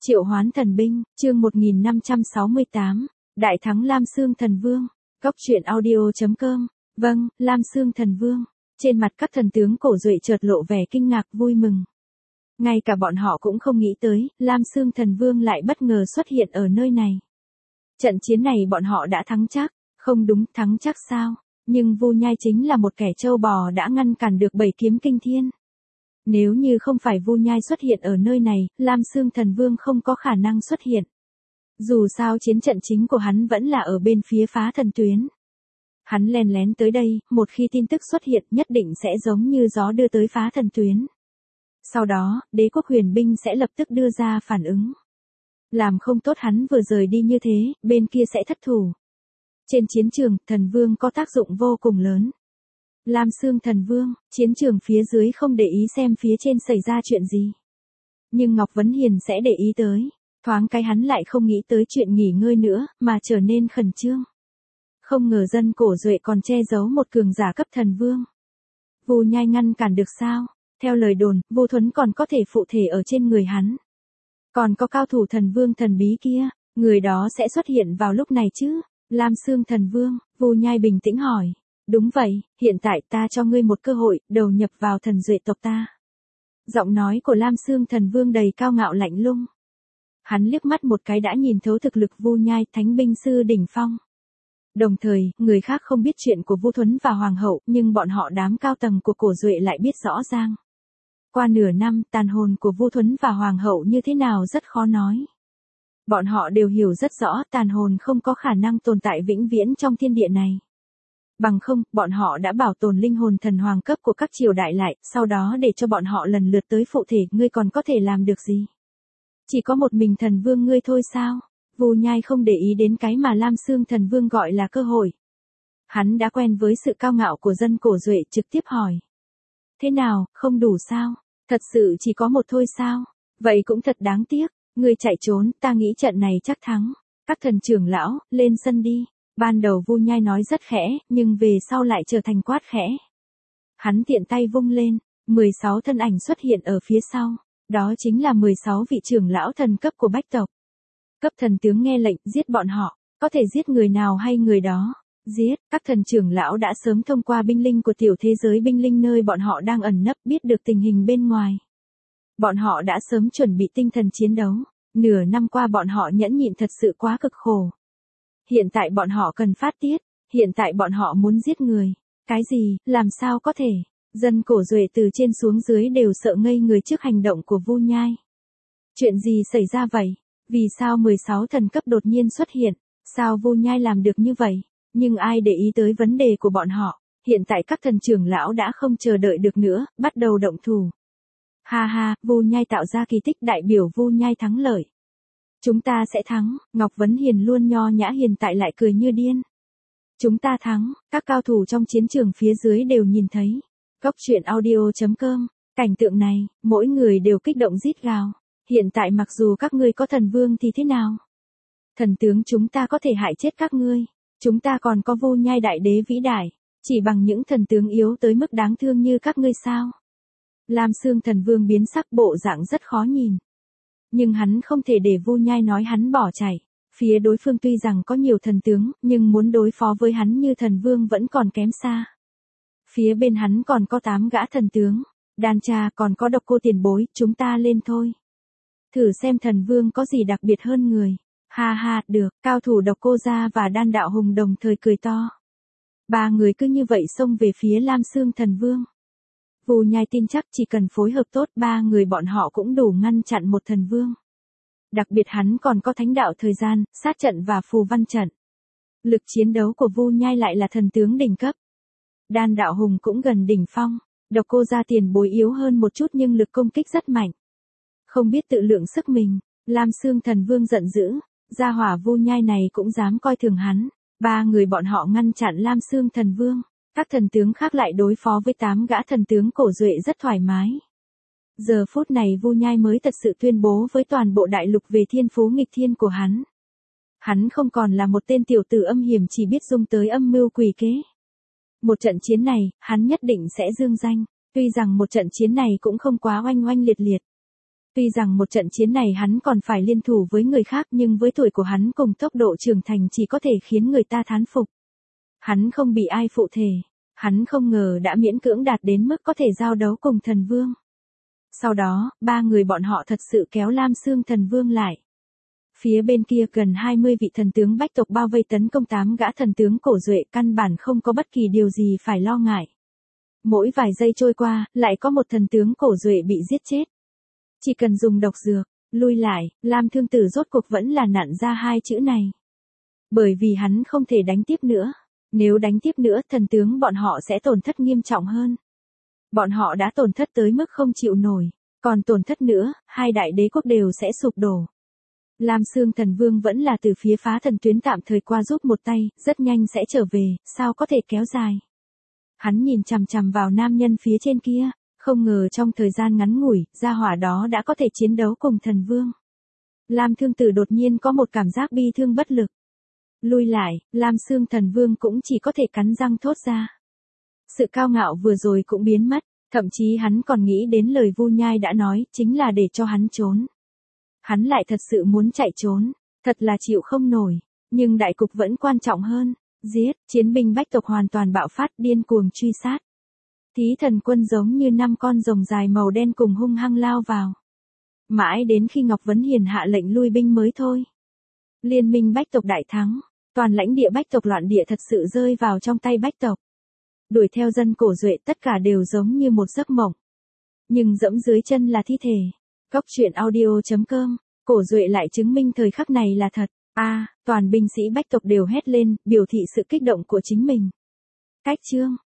Triệu hoán thần binh, chương 1568, Đại thắng Lam Xương Thần Vương, Góc truyện audio.com, vâng, Lam Xương Thần Vương, trên mặt các thần tướng cổ duệ chợt lộ vẻ kinh ngạc vui mừng. Ngay cả bọn họ cũng không nghĩ tới, Lam Xương Thần Vương lại bất ngờ xuất hiện ở nơi này. Trận chiến này bọn họ đã thắng chắc, không đúng thắng chắc sao, nhưng Vu Nhai chính là một kẻ trâu bò đã ngăn cản được 7 kiếm kinh thiên. Nếu như không phải Vu Nhai xuất hiện ở nơi này, Lam Xương Thần Vương không có khả năng xuất hiện. Dù sao chiến trận chính của hắn vẫn là ở bên phía phá thần tuyến. Hắn len lén tới đây, một khi tin tức xuất hiện nhất định sẽ giống như gió đưa tới phá thần tuyến. Sau đó, đế quốc huyền binh sẽ lập tức đưa ra phản ứng. Làm không tốt hắn vừa rời đi như thế, bên kia sẽ thất thủ. Trên chiến trường, thần vương có tác dụng vô cùng lớn. Lam Xương Thần Vương, chiến trường phía dưới không để ý xem phía trên xảy ra chuyện gì. Nhưng Ngọc Vấn Hiền sẽ để ý tới. Thoáng cái hắn lại không nghĩ tới chuyện nghỉ ngơi nữa, mà trở nên khẩn trương. Không ngờ dân cổ duệ còn che giấu một cường giả cấp thần vương. Vu Nhai ngăn cản được sao? Theo lời đồn, Vu Thuấn còn có thể phụ thể ở trên người hắn. Còn có cao thủ thần vương thần bí kia, người đó sẽ xuất hiện vào lúc này chứ? Lam Xương Thần Vương, Vu Nhai bình tĩnh hỏi. Đúng vậy, hiện tại ta cho ngươi một cơ hội, đầu nhập vào thần duệ tộc ta. Giọng nói của Lam Xương Thần Vương đầy cao ngạo lạnh lùng. Hắn liếc mắt một cái đã nhìn thấu thực lực Vu Nhai, thánh binh sư đỉnh phong. Đồng thời, người khác không biết chuyện của Vu Thuấn và Hoàng hậu, nhưng bọn họ đám cao tầng của cổ duệ lại biết rõ ràng. Qua nửa năm, tàn hồn của Vu Thuấn và Hoàng hậu như thế nào rất khó nói. Bọn họ đều hiểu rất rõ tàn hồn không có khả năng tồn tại vĩnh viễn trong thiên địa này. Bằng không, bọn họ đã bảo tồn linh hồn thần hoàng cấp của các triều đại lại, sau đó để cho bọn họ lần lượt tới phụ thể, ngươi còn có thể làm được gì? Chỉ có một mình thần vương ngươi thôi sao? Vu Nhai không để ý đến cái mà Lam Xương Thần Vương gọi là cơ hội. Hắn đã quen với sự cao ngạo của dân cổ duệ, trực tiếp hỏi. Thế nào, không đủ sao? Thật sự chỉ có một thôi sao? Vậy cũng thật đáng tiếc, ngươi chạy trốn, ta nghĩ trận này chắc thắng. Các thần trưởng lão, lên sân đi. Ban đầu Vu Nhai nói rất khẽ, nhưng về sau lại trở thành quát khẽ. Hắn tiện tay vung lên, 16 thân ảnh xuất hiện ở phía sau. Đó chính là 16 vị trưởng lão thần cấp của bách tộc. Cấp thần tướng nghe lệnh, giết bọn họ, có thể giết người nào hay người đó. Giết, các thần trưởng lão đã sớm thông qua binh linh của tiểu thế giới binh linh nơi bọn họ đang ẩn nấp biết được tình hình bên ngoài. Bọn họ đã sớm chuẩn bị tinh thần chiến đấu. Nửa năm qua bọn họ nhẫn nhịn thật sự quá cực khổ. Hiện tại bọn họ cần phát tiết, hiện tại bọn họ muốn giết người. Cái gì, làm sao có thể? Dân cổ duệ từ trên xuống dưới đều sợ ngây người trước hành động của Vu Nhai. Chuyện gì xảy ra vậy? Vì sao 16 thần cấp đột nhiên xuất hiện? Sao Vu Nhai làm được như vậy? Nhưng ai để ý tới vấn đề của bọn họ? Hiện tại các thần trưởng lão đã không chờ đợi được nữa, bắt đầu động thủ. Ha ha, Vu Nhai tạo ra kỳ tích, đại biểu Vu Nhai thắng lợi. Chúng ta sẽ thắng, Ngọc Vấn Hiền luôn nho nhã hiện tại lại cười như điên. Chúng ta thắng, các cao thủ trong chiến trường phía dưới đều nhìn thấy. Góc truyện audio.com, cảnh tượng này, mỗi người đều kích động rít gào. Hiện tại mặc dù các ngươi có thần vương thì thế nào? Thần tướng chúng ta có thể hại chết các ngươi. Chúng ta còn có Vu Nhai đại đế vĩ đại. Chỉ bằng những thần tướng yếu tới mức đáng thương như các ngươi sao? Lam Xương Thần Vương biến sắc, bộ dạng rất khó nhìn. Nhưng hắn không thể để Vu Nhai nói hắn bỏ chạy. Phía đối phương tuy rằng có nhiều thần tướng, nhưng muốn đối phó với hắn như thần vương vẫn còn kém xa. Phía bên hắn còn có 8 gã thần tướng. Đàn cha còn có Độc Cô tiền bối, chúng ta lên thôi. Thử xem thần vương có gì đặc biệt hơn người. Ha ha, được, cao thủ Độc Cô gia và Đan Đạo Hùng đồng thời cười to. 3 người cứ như vậy xông về phía Lam Xương Thần Vương. Vu Nhai tin chắc chỉ cần phối hợp tốt 3 người bọn họ cũng đủ ngăn chặn một thần vương. Đặc biệt hắn còn có thánh đạo thời gian, sát trận và phù văn trận. Lực chiến đấu của Vu Nhai lại là thần tướng đỉnh cấp. Đan Đạo Hùng cũng gần đỉnh phong. Độc Cô gia tiền bối yếu hơn một chút nhưng lực công kích rất mạnh. Không biết tự lượng sức mình, Lam Xương Thần Vương giận dữ. Gia hỏa Vu Nhai này cũng dám coi thường hắn. 3 người bọn họ ngăn chặn Lam Xương Thần Vương. Các thần tướng khác lại đối phó với 8 gã thần tướng cổ duệ rất thoải mái. Giờ phút này Vu Nhai mới thật sự tuyên bố với toàn bộ đại lục về thiên phú nghịch thiên của hắn. Hắn không còn là một tên tiểu tử âm hiểm chỉ biết dùng tới âm mưu quỷ kế. Một trận chiến này, hắn nhất định sẽ dương danh. Tuy rằng một trận chiến này cũng không quá oanh oanh liệt liệt. Tuy rằng một trận chiến này hắn còn phải liên thủ với người khác nhưng với tuổi của hắn cùng tốc độ trưởng thành chỉ có thể khiến người ta thán phục. Hắn không bị ai phụ thể. Hắn không ngờ đã miễn cưỡng đạt đến mức có thể giao đấu cùng thần vương. Sau đó, ba người bọn họ thật sự kéo Lam Xương Thần Vương lại. Phía bên kia gần 20 vị thần tướng bách tộc bao vây tấn công 8 gã thần tướng cổ duệ, căn bản không có bất kỳ điều gì phải lo ngại. Mỗi vài giây trôi qua, lại có một thần tướng cổ duệ bị giết chết. Chỉ cần dùng độc dược, lui lại, Lam Thương Tử rốt cuộc vẫn là nặn ra hai chữ này. Bởi vì hắn không thể đánh tiếp nữa. Nếu đánh tiếp nữa thần tướng bọn họ sẽ tổn thất nghiêm trọng hơn. Bọn họ đã tổn thất tới mức không chịu nổi. Còn tổn thất nữa, hai đại đế quốc đều sẽ sụp đổ. Lam Xương Thần Vương vẫn là từ phía phá thần tuyến tạm thời qua giúp một tay, rất nhanh sẽ trở về, sao có thể kéo dài. Hắn nhìn chằm chằm vào nam nhân phía trên kia, không ngờ trong thời gian ngắn ngủi, gia hỏa đó đã có thể chiến đấu cùng thần vương. Lam Thương Tử đột nhiên có một cảm giác bi thương bất lực. Lui lại, Lam Xương Thần Vương cũng chỉ có thể cắn răng thốt ra. Sự cao ngạo vừa rồi cũng biến mất, thậm chí hắn còn nghĩ đến lời Vu Nhai đã nói, chính là để cho hắn trốn. Hắn lại thật sự muốn chạy trốn, thật là chịu không nổi, nhưng đại cục vẫn quan trọng hơn. Giết, chiến binh bách tộc hoàn toàn bạo phát điên cuồng truy sát. Thí thần quân giống như 5 con rồng dài màu đen cùng hung hăng lao vào. Mãi đến khi Ngọc Vấn Hiền hạ lệnh lui binh mới thôi. Liên minh bách tộc đại thắng, toàn lãnh địa bách tộc loạn địa thật sự rơi vào trong tay bách tộc. Đuổi theo dân cổ duệ tất cả đều giống như một giấc mộng. Nhưng dẫm dưới chân là thi thể. Góc truyện audio.com, cổ duệ lại chứng minh thời khắc này là thật. Toàn binh sĩ bách tộc đều hét lên, biểu thị sự kích động của chính mình. Cách chương